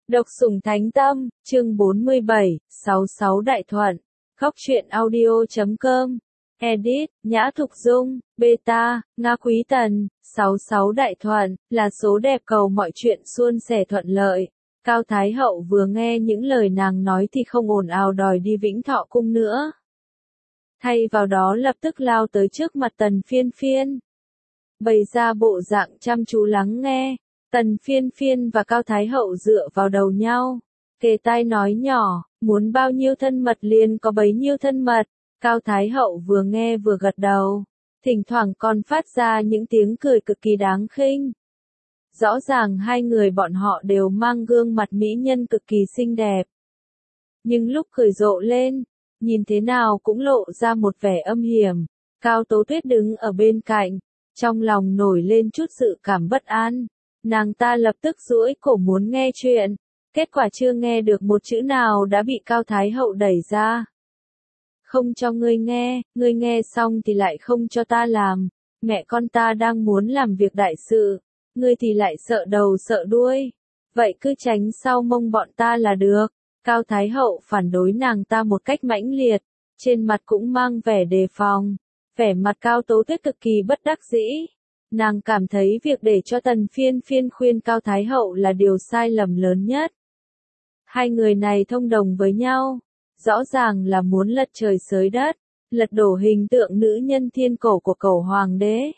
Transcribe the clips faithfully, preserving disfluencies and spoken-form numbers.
Độc sủng thánh tâm, chương bốn mươi bảy, sáu mươi sáu Đại Thuận, Khóc truyện audio chấm com, Edit, Nhã Thục Dung, Beta, Nga Quý Tần, sáu mươi sáu Đại Thuận, là số đẹp cầu mọi chuyện suôn sẻ thuận lợi. Cao Thái Hậu vừa nghe những lời nàng nói thì không ồn ào đòi đi Vĩnh Thọ Cung nữa. Thay vào đó lập tức lao tới trước mặt Tần Phiên Phiên. Bày ra bộ dạng chăm chú lắng nghe. Tần Phiên Phiên và Cao Thái Hậu dựa vào đầu nhau, kề tai nói nhỏ, muốn bao nhiêu thân mật liền có bấy nhiêu thân mật. Cao Thái Hậu vừa nghe vừa gật đầu, thỉnh thoảng còn phát ra những tiếng cười cực kỳ đáng khinh. Rõ ràng hai người bọn họ đều mang gương mặt mỹ nhân cực kỳ xinh đẹp. Nhưng lúc cười rộ lên, nhìn thế nào cũng lộ ra một vẻ âm hiểm. Cao Tố Tuyết đứng ở bên cạnh, trong lòng nổi lên chút sự cảm bất an. Nàng ta lập tức duỗi cổ muốn nghe chuyện, kết quả chưa nghe được một chữ nào đã bị Cao Thái Hậu đẩy ra. Không cho ngươi nghe, ngươi nghe xong thì lại không cho ta làm, mẹ con ta đang muốn làm việc đại sự, ngươi thì lại sợ đầu sợ đuôi, vậy cứ tránh sau mông bọn ta là được. Cao Thái Hậu phản đối nàng ta một cách mãnh liệt, trên mặt cũng mang vẻ đề phòng, vẻ mặt Cao Tố Tuyết cực kỳ bất đắc dĩ. Nàng cảm thấy việc để cho Tần Phiên Phiên khuyên Cao Thái Hậu là điều sai lầm lớn nhất. Hai người này thông đồng với nhau, rõ ràng là muốn lật trời xới đất, lật đổ hình tượng nữ nhân thiên cổ của Cẩu Hoàng đế.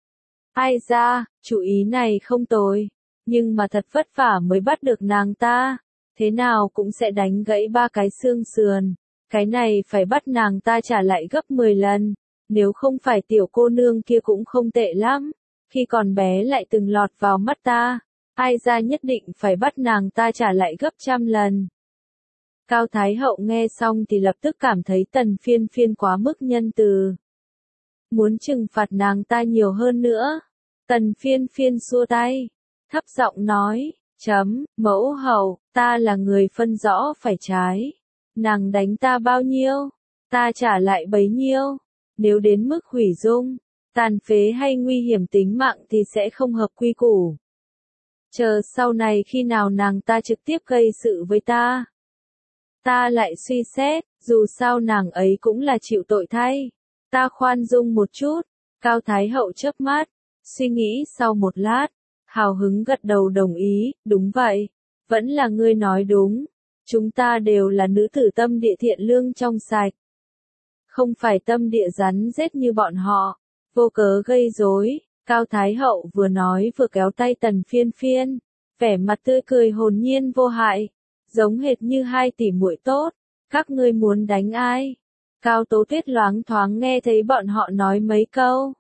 Ai ra, chủ ý này không tồi, nhưng mà thật vất vả mới bắt được nàng ta, thế nào cũng sẽ đánh gãy ba cái xương sườn, cái này phải bắt nàng ta trả lại gấp mười lần, nếu không phải tiểu cô nương kia cũng không tệ lắm. Khi còn bé lại từng lọt vào mắt ta, ai ra nhất định phải bắt nàng ta trả lại gấp trăm lần. Cao Thái Hậu nghe xong thì lập tức cảm thấy Tần Phiên Phiên quá mức nhân từ. Muốn trừng phạt nàng ta nhiều hơn nữa. Tần Phiên Phiên xua tay, thấp giọng nói, chấm, mẫu hậu, ta là người phân rõ phải trái. Nàng đánh ta bao nhiêu, ta trả lại bấy nhiêu. Nếu đến mức hủy dung, tàn phế hay nguy hiểm tính mạng thì sẽ không hợp quy củ. Chờ sau này khi nào nàng ta trực tiếp gây sự với ta, ta lại suy xét, dù sao nàng ấy cũng là chịu tội thay. Ta khoan dung một chút. Cao Thái Hậu chớp mắt, suy nghĩ sau một lát, hào hứng gật đầu đồng ý, đúng vậy, vẫn là ngươi nói đúng. Chúng ta đều là nữ tử tâm địa thiện lương trong sạch, không phải tâm địa rắn rết như bọn họ. Vô cớ gây rối. Cao Thái Hậu vừa nói vừa kéo tay Tần Phiên Phiên, vẻ mặt tươi cười hồn nhiên vô hại, giống hệt như hai tỷ muội tốt. Các ngươi muốn đánh ai? Cao Tố Tuyết loáng thoáng nghe thấy bọn họ nói mấy câu,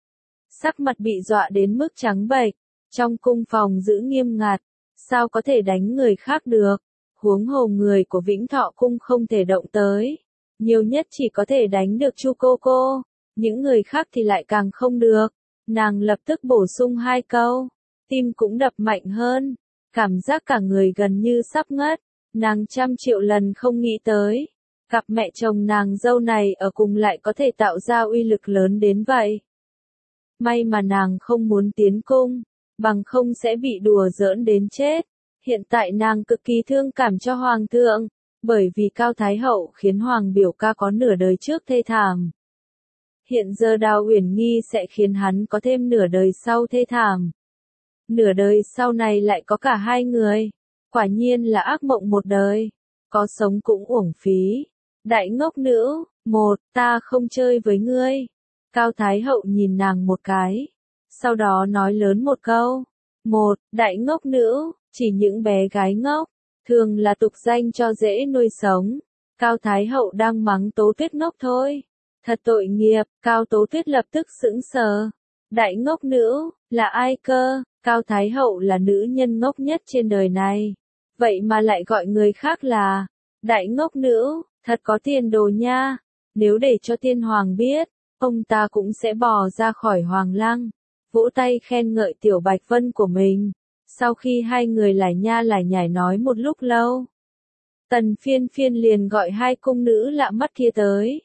sắc mặt bị dọa đến mức trắng bệch. Trong cung phòng giữ nghiêm ngặt, sao có thể đánh người khác được? Huống hồ người của Vĩnh Thọ Cung không thể động tới, nhiều nhất chỉ có thể đánh được Chu cô cô. Những người khác thì lại càng không được. Nàng lập tức bổ sung hai câu, tim cũng đập mạnh hơn, cảm giác cả người gần như sắp ngất. Nàng trăm triệu lần không nghĩ tới, cặp mẹ chồng nàng dâu này ở cùng lại có thể tạo ra uy lực lớn đến vậy. May mà nàng không muốn tiến cung, bằng không sẽ bị đùa giỡn đến chết. Hiện tại nàng cực kỳ thương cảm cho Hoàng thượng, bởi vì Cao Thái Hậu khiến Hoàng biểu ca có nửa đời trước thê thảm. Hiện giờ Đào Uyển Nghi sẽ khiến hắn có thêm nửa đời sau thê thảm. Nửa đời sau này lại có cả hai người. Quả nhiên là ác mộng một đời. Có sống cũng uổng phí. Đại ngốc nữ, một, ta không chơi với ngươi. Cao Thái Hậu nhìn nàng một cái. Sau đó nói lớn một câu. Một, đại ngốc nữ, chỉ những bé gái ngốc. Thường là tục danh cho dễ nuôi sống. Cao Thái Hậu đang mắng Tố Tuyết ngốc thôi. Thật tội nghiệp. Cao Tố Tuyết lập tức sững sờ. Đại ngốc nữ, là ai cơ? Cao Thái Hậu là nữ nhân ngốc nhất trên đời này. Vậy mà lại gọi người khác là đại ngốc nữ, thật có tiền đồ nha. Nếu để cho Tiên Hoàng biết, ông ta cũng sẽ bò ra khỏi Hoàng lăng, vỗ tay khen ngợi Tiểu Bạch Vân của mình. Sau khi hai người lải nha lải nhải nói một lúc lâu, Tần Phiên Phiên liền gọi hai cung nữ lạ mắt kia tới.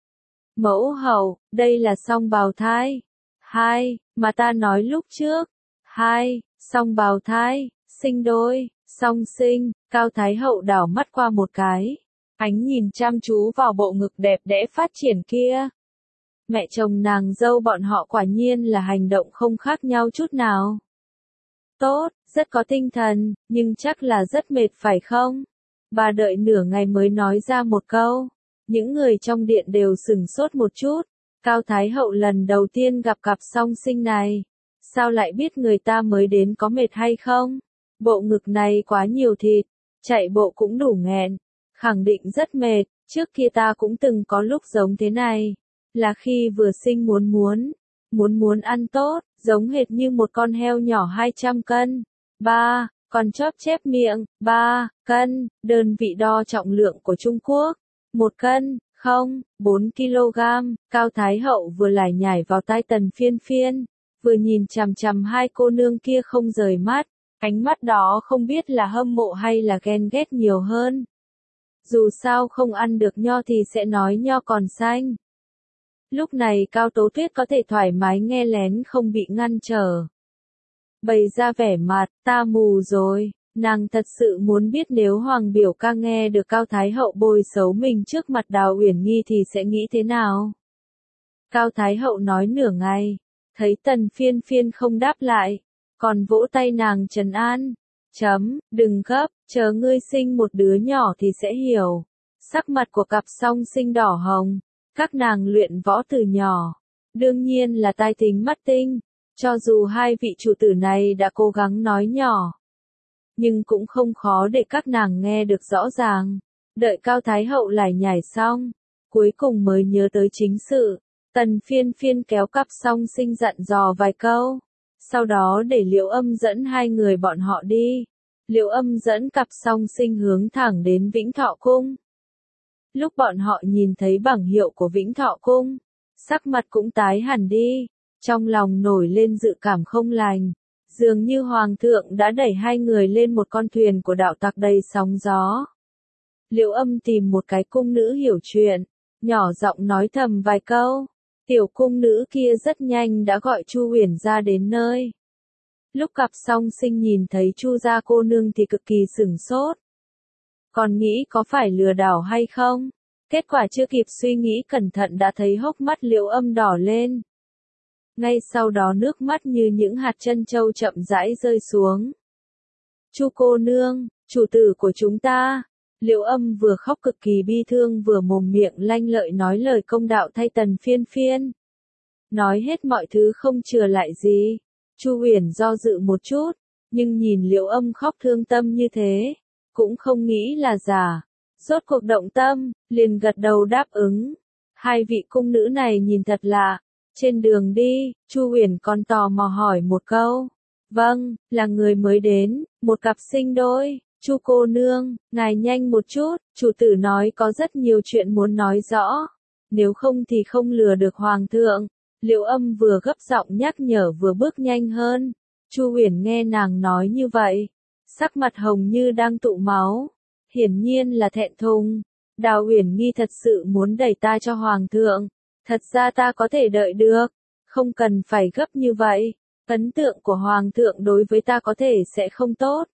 Mẫu hậu, đây là song bào thai. Hai, mà ta nói lúc trước. Hai, song bào thai, sinh đôi, Song Sinh, Cao Thái Hậu đảo mắt qua một cái, ánh nhìn chăm chú vào bộ ngực đẹp đẽ phát triển kia. Mẹ chồng nàng dâu bọn họ quả nhiên là hành động không khác nhau chút nào. Tốt, rất có tinh thần, nhưng chắc là rất mệt phải không? Bà đợi nửa ngày mới nói ra một câu. Những người trong điện đều sửng sốt một chút. Cao Thái Hậu lần đầu tiên gặp cặp song sinh này. Sao lại biết người ta mới đến có mệt hay không? Bộ ngực này quá nhiều thịt, chạy bộ cũng đủ nghẹn. Khẳng định rất mệt, trước kia ta cũng từng có lúc giống thế này. Là khi vừa sinh muốn muốn, muốn muốn ăn tốt, giống hệt như một con heo nhỏ hai trăm cân. Ba, còn chóp chép miệng, ba, cân, đơn vị đo trọng lượng của Trung Quốc. Một cân, không, bốn ki lô gam, Cao Thái Hậu vừa lải nhải vào tai Tần Phiên Phiên, vừa nhìn chằm chằm hai cô nương kia không rời mắt, ánh mắt đó không biết là hâm mộ hay là ghen ghét nhiều hơn. Dù sao không ăn được nho thì sẽ nói nho còn xanh. Lúc này Cao Tố Tuyết có thể thoải mái nghe lén không bị ngăn trở. Bày ra vẻ mặt, ta mù rồi, nàng thật sự muốn biết nếu Hoàng biểu ca nghe được Cao Thái Hậu bôi xấu mình trước mặt Đào Uyển Nhi thì sẽ nghĩ thế nào. Cao Thái Hậu nói nửa ngày, thấy Tần Phiên Phiên không đáp lại, còn vỗ tay nàng trấn an. Chấm, đừng gấp, chờ ngươi sinh một đứa nhỏ thì sẽ hiểu. Sắc mặt của cặp song sinh đỏ hồng. Các nàng luyện võ từ nhỏ, đương nhiên là tai tính mắt tinh, cho dù hai vị chủ tử này đã cố gắng nói nhỏ, nhưng cũng không khó để các nàng nghe được rõ ràng. Đợi Cao Thái Hậu lải nhải xong, cuối cùng mới nhớ tới chính sự, Tần Phiên Phiên kéo cặp song sinh dặn dò vài câu, sau đó để Liễu Âm dẫn hai người bọn họ đi. Liễu Âm dẫn cặp song sinh hướng thẳng đến Vĩnh Thọ Cung. Lúc bọn họ nhìn thấy bảng hiệu của Vĩnh Thọ Cung, sắc mặt cũng tái hẳn đi, trong lòng nổi lên dự cảm không lành, dường như Hoàng thượng đã đẩy hai người lên một con thuyền của đạo tặc đầy sóng gió. Liễu Âm tìm một cái cung nữ hiểu chuyện, nhỏ giọng nói thầm vài câu, tiểu cung nữ kia rất nhanh đã gọi Chu Uyển ra đến nơi. Lúc cặp song sinh nhìn thấy Chu gia cô nương thì cực kỳ sửng sốt. Còn nghĩ có phải lừa đảo hay không? Kết quả chưa kịp suy nghĩ cẩn thận đã thấy hốc mắt Liễu Âm đỏ lên. Ngay sau đó nước mắt như những hạt trân châu chậm rãi rơi xuống. Chu cô nương, chủ tử của chúng ta. Liễu Âm vừa khóc cực kỳ bi thương vừa mồm miệng lanh lợi nói lời công đạo thay Tần Phiên Phiên. Nói hết mọi thứ không chừa lại gì. Chu Uyển do dự một chút, nhưng nhìn Liễu Âm khóc thương tâm như thế, cũng không nghĩ là giả. Rốt cuộc động tâm, liền gật đầu đáp ứng. Hai vị cung nữ này nhìn thật lạ. Trên đường đi, Chu Uyển còn tò mò hỏi một câu. Vâng, là người mới đến, một cặp sinh đôi. Chu cô nương, ngài nhanh một chút, chủ tử nói có rất nhiều chuyện muốn nói rõ. Nếu không thì không lừa được Hoàng thượng. Liễu Âm vừa gấp giọng nhắc nhở vừa bước nhanh hơn. Chu Uyển nghe nàng nói như vậy, sắc mặt hồng như đang tụ máu, hiển nhiên là thẹn thùng. Đào Uyển Nhi thật sự muốn đẩy ta cho Hoàng thượng, thật ra ta có thể đợi được, không cần phải gấp như vậy, ấn tượng của Hoàng thượng đối với ta có thể sẽ không tốt.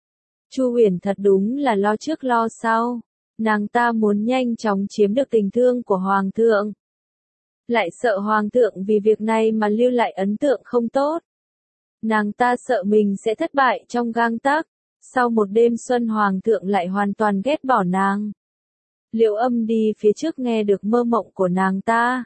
Chu Uyển thật đúng là lo trước lo sau, nàng ta muốn nhanh chóng chiếm được tình thương của Hoàng thượng. Lại sợ Hoàng thượng vì việc này mà lưu lại ấn tượng không tốt. Nàng ta sợ mình sẽ thất bại trong gang tấc. Sau một đêm xuân Hoàng thượng lại hoàn toàn ghét bỏ nàng. Liễu Âm đi phía trước nghe được mơ mộng của nàng ta.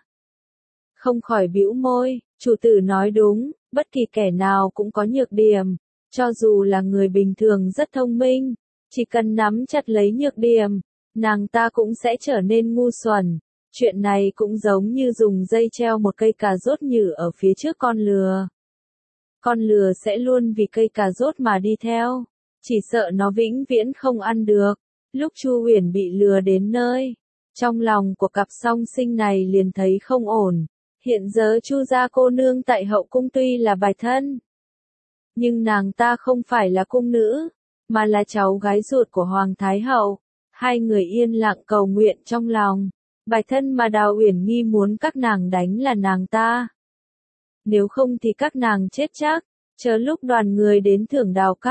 Không khỏi bĩu môi, chủ tử nói đúng, bất kỳ kẻ nào cũng có nhược điểm. Cho dù là người bình thường rất thông minh, chỉ cần nắm chặt lấy nhược điểm, nàng ta cũng sẽ trở nên ngu xuẩn. Chuyện này cũng giống như dùng dây treo một cây cà rốt nhử ở phía trước con lừa. Con lừa sẽ luôn vì cây cà rốt mà đi theo, chỉ sợ nó vĩnh viễn không ăn được. Lúc Chu Uyển bị lừa đến nơi, trong lòng của cặp song sinh này liền thấy không ổn. Hiện giờ Chu gia cô nương tại hậu cung tuy là bài thân, nhưng nàng ta không phải là cung nữ, mà là cháu gái ruột của Hoàng Thái Hậu. Hai người yên lặng cầu nguyện trong lòng. Bài thân mà Đào Uyển Nhi muốn các nàng đánh là nàng ta. Nếu không thì các nàng chết chắc, chờ lúc đoàn người đến thưởng đào các,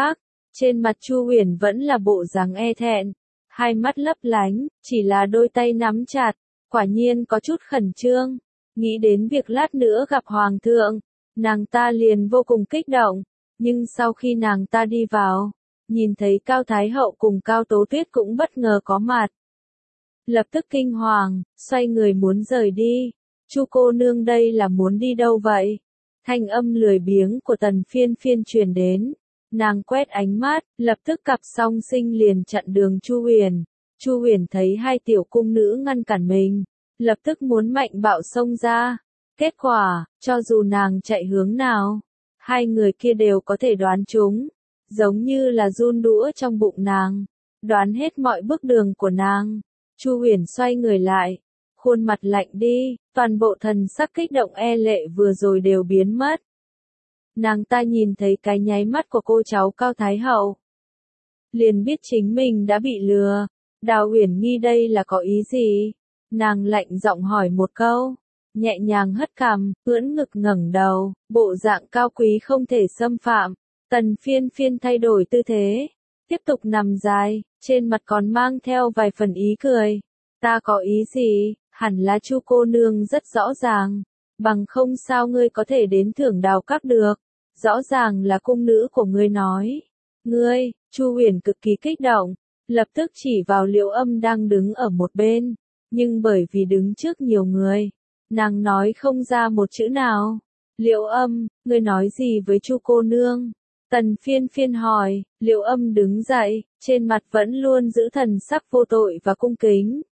Trên mặt Chu Huyền vẫn là bộ dáng e thẹn, hai mắt lấp lánh, chỉ là đôi tay nắm chặt, quả nhiên có chút khẩn trương. Nghĩ đến việc lát nữa gặp Hoàng thượng, nàng ta liền vô cùng kích động, nhưng sau khi nàng ta đi vào, nhìn thấy Cao Thái Hậu cùng Cao Tố Tuyết cũng bất ngờ có mặt. Lập tức kinh hoàng, xoay người muốn rời đi. Chu cô nương đây là muốn đi đâu vậy? Thanh âm lười biếng của Tần Phiên Phiên truyền đến. Nàng quét ánh mắt, lập tức cặp song sinh liền chặn đường Chu Huyền. Chu Huyền thấy hai tiểu cung nữ ngăn cản mình, lập tức muốn mạnh bạo xông ra. Kết quả, cho dù nàng chạy hướng nào, hai người kia đều có thể đoán chúng, giống như là giun đũa trong bụng nàng, đoán hết mọi bước đường của nàng. Chu Huyền xoay người lại, khuôn mặt lạnh đi, toàn bộ thần sắc kích động e lệ vừa rồi đều biến mất. Nàng ta nhìn thấy cái nháy mắt của cô cháu Cao Thái Hậu, liền biết chính mình đã bị lừa. Đào Uyển Nghi đây là có ý gì? Nàng lạnh giọng hỏi một câu, nhẹ nhàng hất cằm, ưỡn ngực ngẩng đầu, bộ dạng cao quý không thể xâm phạm. Tần Phiên Phiên thay đổi tư thế, tiếp tục nằm dài, trên mặt còn mang theo vài phần ý cười. Ta có ý gì? Hẳn là Chu cô nương rất rõ ràng, bằng không sao ngươi có thể đến Thưởng Đào Các được? Rõ ràng là cung nữ của ngươi nói. Ngươi, Chu Huyền cực kỳ kích động, lập tức chỉ vào Liễu Âm đang đứng ở một bên, nhưng bởi vì đứng trước nhiều người, nàng nói không ra một chữ nào. Liễu Âm, ngươi nói gì với Chu cô nương? Tần Phiên Phiên hỏi. Liễu Âm đứng dậy, trên mặt vẫn luôn giữ thần sắc vô tội và cung kính.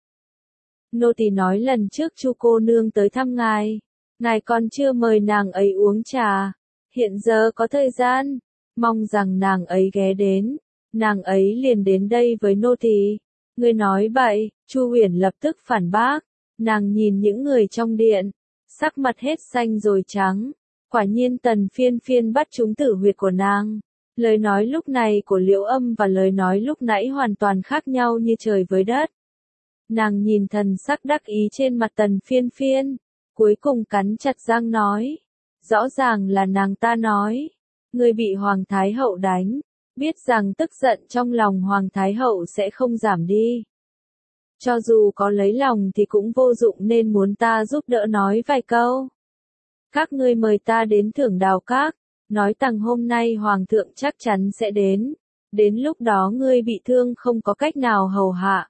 Nô tỳ nói lần trước Chu cô nương tới thăm ngài, ngài còn chưa mời nàng ấy uống trà, hiện giờ có thời gian, mong rằng nàng ấy ghé đến, nàng ấy liền đến đây với nô tỳ. Ngươi nói bậy. Chu Huyền lập tức phản bác. Nàng nhìn những người trong điện, sắc mặt hết xanh rồi trắng. Quả nhiên Tần Phiên Phiên bắt trúng tử huyệt của nàng. Lời nói lúc này của Liễu Âm và lời nói lúc nãy hoàn toàn khác nhau như trời với đất. Nàng nhìn thần sắc đắc ý trên mặt Tần Phiên Phiên, cuối cùng cắn chặt răng nói. Rõ ràng là nàng ta nói, ngươi bị Hoàng Thái Hậu đánh, biết rằng tức giận trong lòng Hoàng Thái Hậu sẽ không giảm đi. Cho dù có lấy lòng thì cũng vô dụng nên muốn ta giúp đỡ nói vài câu. Các ngươi mời ta đến Thưởng Đào Các, nói rằng hôm nay Hoàng thượng chắc chắn sẽ đến, đến lúc đó ngươi bị thương không có cách nào hầu hạ.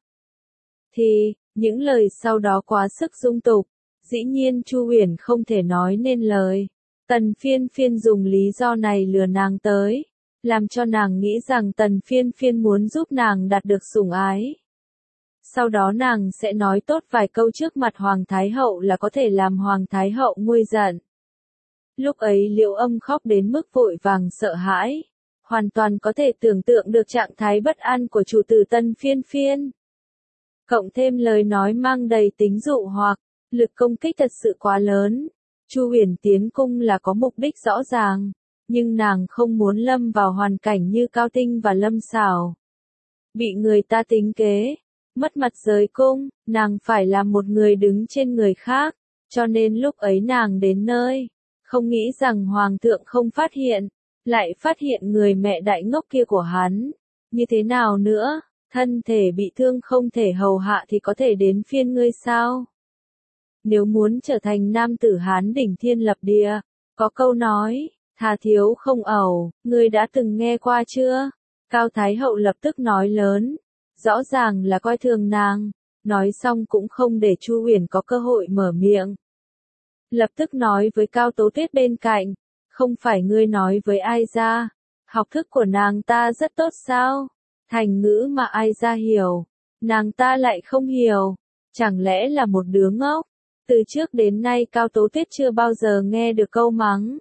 Thì, những lời sau đó quá sức dung tục, dĩ nhiên Chu Huyền không thể nói nên lời. Tần Phiên Phiên dùng lý do này lừa nàng tới, làm cho nàng nghĩ rằng Tần Phiên Phiên muốn giúp nàng đạt được sủng ái. Sau đó nàng sẽ nói tốt vài câu trước mặt Hoàng Thái Hậu là có thể làm Hoàng Thái Hậu nguôi giận. Lúc ấy Liễu Âm khóc đến mức vội vàng sợ hãi, hoàn toàn có thể tưởng tượng được trạng thái bất an của chủ tử Tần Phiên Phiên. Cộng thêm lời nói mang đầy tính dụ hoặc, lực công kích thật sự quá lớn. Chu Huyền tiến cung là có mục đích rõ ràng, nhưng nàng không muốn lâm vào hoàn cảnh như Cao Tinh và Lâm Xảo. Bị người ta tính kế, mất mặt rời cung, nàng phải là một người đứng trên người khác, cho nên lúc ấy nàng đến nơi, không nghĩ rằng Hoàng thượng không phát hiện, lại phát hiện người mẹ đại ngốc kia của hắn. Như thế nào nữa, thân thể bị thương không thể hầu hạ thì có thể đến phiên ngươi sao? Nếu muốn trở thành nam tử Hán đỉnh thiên lập địa, có câu nói, thà thiếu không ẩu, ngươi đã từng nghe qua chưa? Cao Thái Hậu lập tức nói lớn, rõ ràng là coi thường nàng, nói xong cũng không để Chu Huyền có cơ hội mở miệng. Lập tức nói với Cao Tố Tuyết bên cạnh, không phải ngươi nói với ai ra, học thức của nàng ta rất tốt sao? Thành ngữ mà ai ra hiểu, nàng ta lại không hiểu, chẳng lẽ là một đứa ngốc? Từ trước đến nay Cao Tố Tuyết chưa bao giờ nghe được câu mắng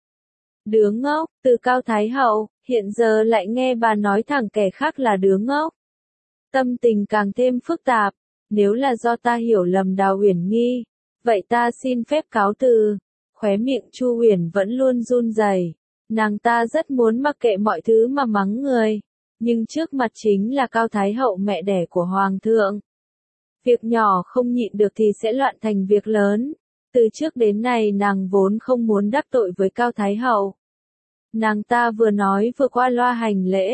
đứa ngốc từ Cao Thái Hậu, hiện giờ lại nghe bà nói thẳng kẻ khác là đứa ngốc. Tâm tình càng thêm phức tạp, nếu là do ta hiểu lầm Đào Uyển Nghi, vậy ta xin phép cáo từ. Khóe miệng Chu Huyền vẫn luôn run rẩy, nàng ta rất muốn mặc kệ mọi thứ mà mắng người, nhưng trước mặt chính là Cao Thái Hậu mẹ đẻ của Hoàng thượng. Việc nhỏ không nhịn được thì sẽ loạn thành việc lớn. Từ trước đến nay nàng vốn không muốn đắc tội với Cao Thái Hậu. Nàng ta vừa nói vừa qua loa hành lễ,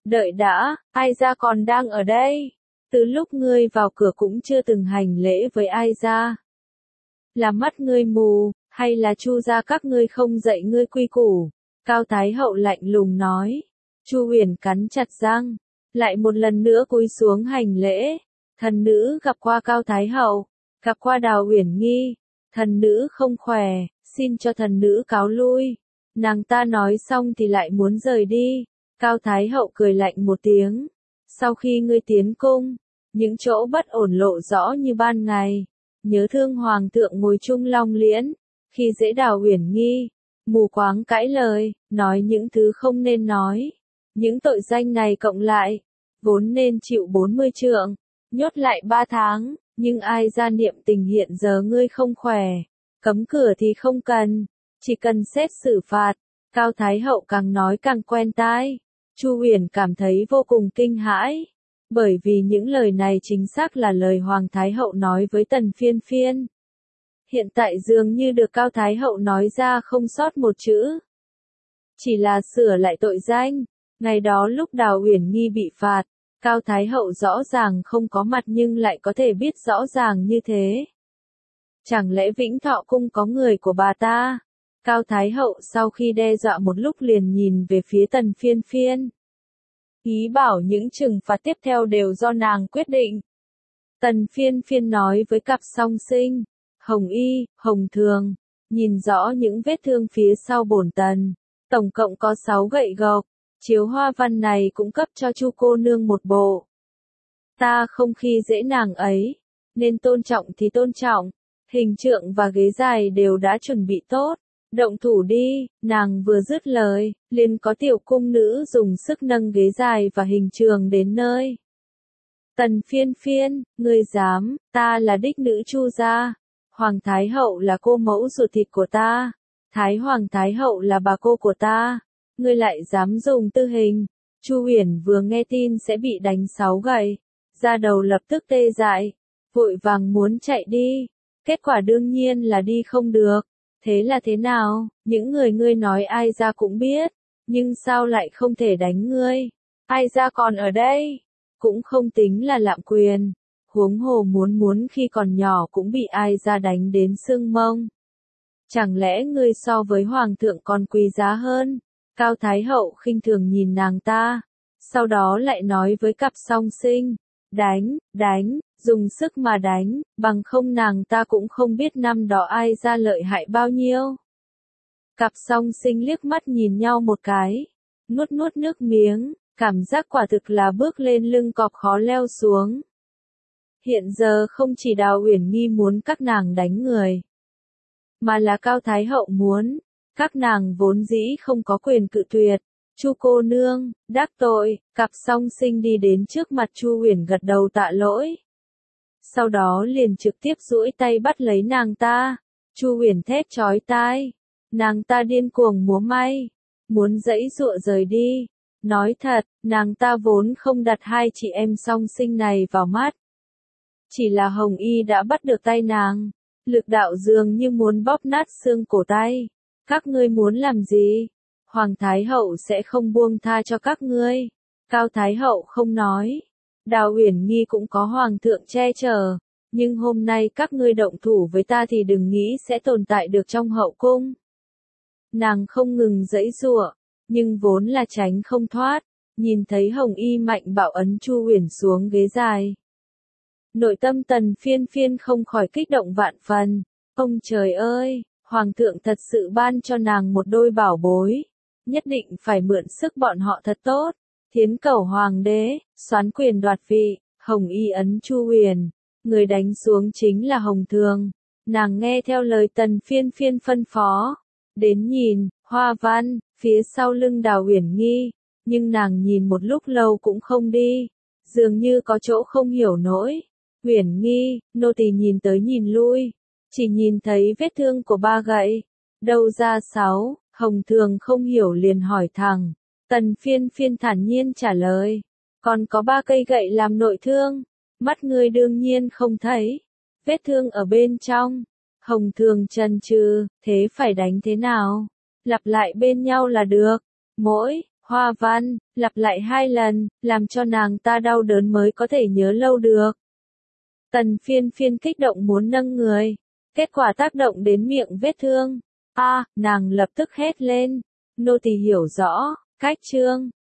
Đợi đã, ai ra còn đang ở đây? Từ lúc ngươi vào cửa cũng chưa từng hành lễ với ai ra. Là mắt ngươi mù, hay là Chu gia các ngươi không dạy ngươi quy củ? Cao Thái Hậu lạnh lùng nói. Chu Huyền cắn chặt răng, lại một lần nữa cúi xuống hành lễ. Thần nữ gặp qua Cao Thái Hậu, gặp qua Đào Uyển Nghi. Thần nữ không khỏe, xin cho thần nữ cáo lui. Nàng ta nói xong thì lại muốn rời đi. Cao Thái Hậu cười lạnh một tiếng. Sau khi ngươi tiến cung, những chỗ bất ổn lộ rõ như ban ngày. Nhớ thương hoàng thượng ngồi chung long liễn, khi dễ Đào Uyển Nghi, mù quáng cãi lời, nói những thứ không nên nói. Những tội danh này cộng lại, vốn nên chịu bốn mươi trượng, nhốt lại ba tháng, nhưng ai ra niệm tình hiện giờ ngươi không khỏe, cấm cửa thì không cần, chỉ cần xét xử phạt. Cao Thái Hậu càng nói càng quen tai. Chu Huyền cảm thấy vô cùng kinh hãi, bởi vì những lời này chính xác là lời Hoàng Thái Hậu nói với Tần Phiên Phiên. Hiện tại dường như được Cao Thái Hậu nói ra không sót một chữ. Chỉ là sửa lại tội danh. Ngày đó lúc Đào Uyển Nghi bị phạt, Cao Thái Hậu rõ ràng không có mặt nhưng lại có thể biết rõ ràng như thế. Chẳng lẽ Vĩnh Thọ Cung có người của bà ta? Cao Thái Hậu sau khi đe dọa một lúc liền nhìn về phía Tần Phiên Phiên. Ý bảo những trừng phạt tiếp theo đều do nàng quyết định. Tần Phiên Phiên nói với cặp song sinh, Hồng Y, Hồng Thường, nhìn rõ những vết thương phía sau bổn tần. Tổng cộng có sáu gậy gộc, chiếu hoa văn này cũng cấp cho Chu cô nương một bộ. Ta không khi dễ nàng ấy, nên tôn trọng thì tôn trọng, hình trượng và ghế dài đều đã chuẩn bị tốt. Động thủ đi, nàng vừa dứt lời, liền có tiểu cung nữ dùng sức nâng ghế dài và hình trường đến nơi. Tần Phiên Phiên, ngươi dám, ta là đích nữ Chu gia. Hoàng Thái Hậu là cô mẫu ruột thịt của ta. Thái Hoàng Thái Hậu là bà cô của ta. Ngươi lại dám dùng tư hình. Chu Huyền vừa nghe tin sẽ bị đánh sáu gậy, da đầu lập tức tê dại, vội vàng muốn chạy đi. Kết quả đương nhiên là đi không được. Thế là thế nào, những người ngươi nói ai ra cũng biết, nhưng sao lại không thể đánh ngươi? Ai ra còn ở đây? Cũng không tính là lạm quyền. Huống hồ muốn muốn khi còn nhỏ cũng bị ai ra đánh đến xương mông. Chẳng lẽ ngươi so với hoàng thượng còn quý giá hơn? Cao Thái Hậu khinh thường nhìn nàng ta, sau đó lại nói với cặp song sinh, đánh, đánh, dùng sức mà đánh, bằng không nàng ta cũng không biết năm đó ai ra lợi hại bao nhiêu. Cặp song sinh liếc mắt nhìn nhau một cái, nuốt nuốt nước miếng, cảm giác quả thực là bước lên lưng cọp khó leo xuống. Hiện giờ không chỉ Đào Uyển Nghi muốn các nàng đánh người, mà là Cao Thái Hậu muốn, các nàng vốn dĩ không có quyền cự tuyệt. Chu cô nương, đắc tội, cặp song sinh đi đến trước mặt Chu Huyền gật đầu tạ lỗi. Sau đó liền trực tiếp duỗi tay bắt lấy nàng ta. Chu Huyền thét chói tai. Nàng ta điên cuồng múa may, muốn giãy giụa rời đi. Nói thật, nàng ta vốn không đặt hai chị em song sinh này vào mắt. Chỉ là Hồng Y đã bắt được tay nàng, lực đạo dường như muốn bóp nát xương cổ tay. Các ngươi muốn làm gì? Hoàng Thái Hậu sẽ không buông tha cho các ngươi. Cao Thái Hậu không nói. Đào Uyển Nghi cũng có hoàng thượng che chở, nhưng hôm nay các ngươi động thủ với ta thì đừng nghĩ sẽ tồn tại được trong hậu cung. Nàng không ngừng giãy giụa, nhưng vốn là tránh không thoát, nhìn thấy Hồng Y mạnh bạo ấn Chu Huyền xuống ghế dài. Nội tâm Tần Phiên Phiên không khỏi kích động vạn phần. Ông trời ơi, hoàng thượng thật sự ban cho nàng một đôi bảo bối, nhất định phải mượn sức bọn họ thật tốt. Thiến Cẩu hoàng đế, soán quyền đoạt vị, Hồng Y ấn Chu Huyền, người đánh xuống chính là Hồng Thường. Nàng nghe theo lời Tần Phiên Phiên phân phó, đến nhìn hoa văn phía sau lưng Đào Uyển Nghi, nhưng nàng nhìn một lúc lâu cũng không đi, dường như có chỗ không hiểu nổi. Uyển Nghi, nô tỳ nhìn tới nhìn lui, chỉ nhìn thấy vết thương của ba gậy, đâu ra sáu. Hồng Thường không hiểu liền hỏi thẳng. Tần Phiên Phiên thản nhiên trả lời, còn có ba cây gậy làm nội thương, mắt ngươi đương nhiên không thấy, vết thương ở bên trong. Hồng Thường chần chừ, thế phải đánh thế nào? Lặp lại bên nhau là được. Mỗi khoa văn, lặp lại hai lần, làm cho nàng ta đau đớn mới có thể nhớ lâu được. Tần Phiên Phiên kích động muốn nâng người, kết quả tác động đến miệng vết thương. A, nàng lập tức hét lên, nô tỳ hiểu rõ, cách trương.